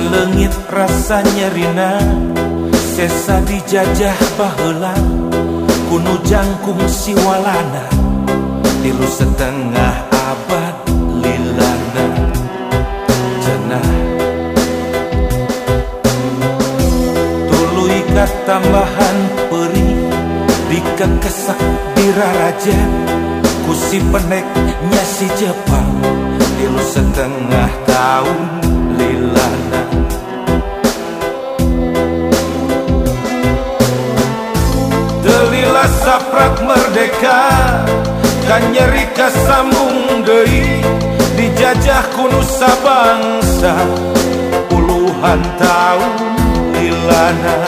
Leungit rasa nyerina sesa dijajah baheula kuno jangkung siwalana 3,5 abad lilana cenah tuluy katambahan perih dikekesak diraraja ku si peneknya si Jepang 3,5 tahun lilana Delila saprak merdeka kan nyeri kasambung deui dijajah ku nusa bangsa puluhan tahun lilana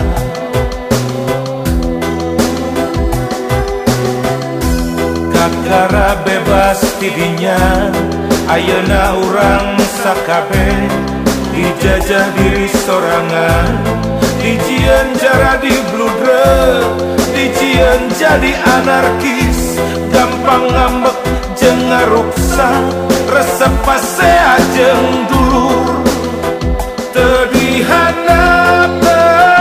Gagara bebas tidinya ayeuna urang sakabe dijajah diri sorangan dijieun jara di bludre dijieun jadi anarkis gampang ngambek jeung ngaruksa resep pase ajeng dulur teu dihandap teu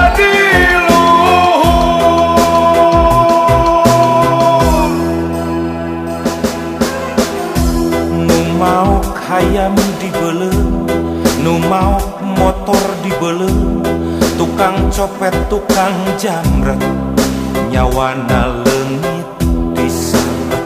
diluhur nu mau hayam dibeuleum nu mau motor dibeuleum tukang copet tukang jamret nyawana leungit disabet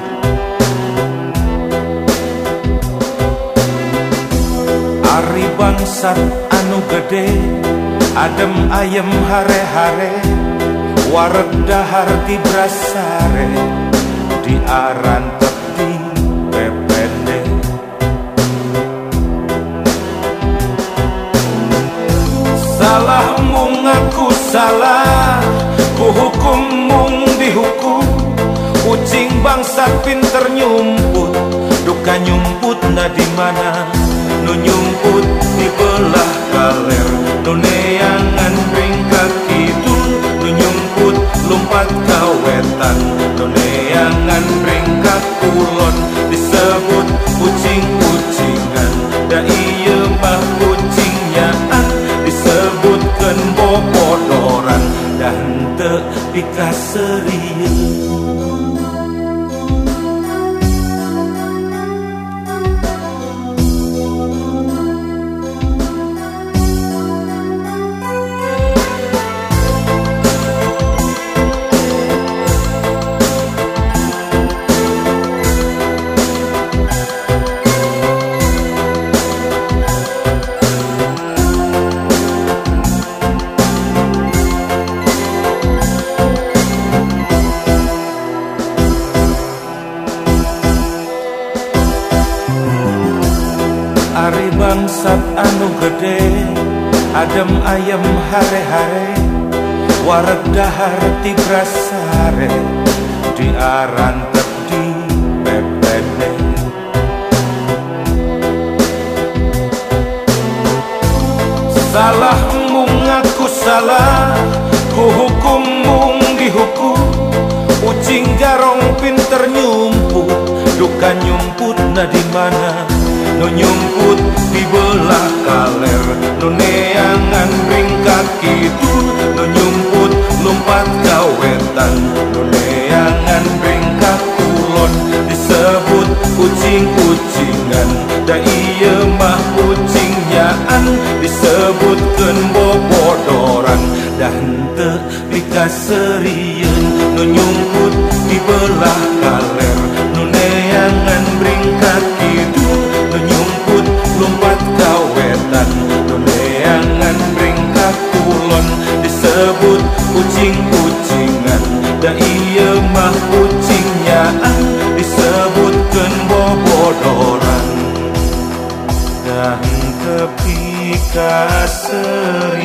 ari bangsat anu gede adem ayem hare-hare wareg dahar di brasare diarantep di PPD salah mung ngaku salah ku hukum mung dihukum kucing bangsat pinter nyumput duka nyumput na di mana nu nyumput di belah kaler nu neangan ringkat kidul nu nyumput lumpat kawetan nu neangan ringkat kulon disebut kucing-kucingan da ieu mah kucingnyaan disebutkeun bobodoran dan teu pikaseureun Ari bangsat anu gede adem ayem hare-hare wareg dahar ti brasare diarantep di PPD salah mung ngaku salah ku hukum mung dihukum ucing garong pinter nyumput duka nyumput na di mana nu nyumput di belah kaler nu neangan ringkat kidul nu nyumput lumpat kawetan nu neangan ringkat kulon disebut kucing-kucingan da ieu mah kucingnyaan disebutkeun bobodoran da henteu pikaseureun nu nyumput di belah kaler nu neangan ringkat kidul nu nyumput lumpat kawetan nu neangan ringkat kulon disebut kucing-kucingan da ieu mah kucingnyaan disebutkeun bobodoran da henteu pikaseureun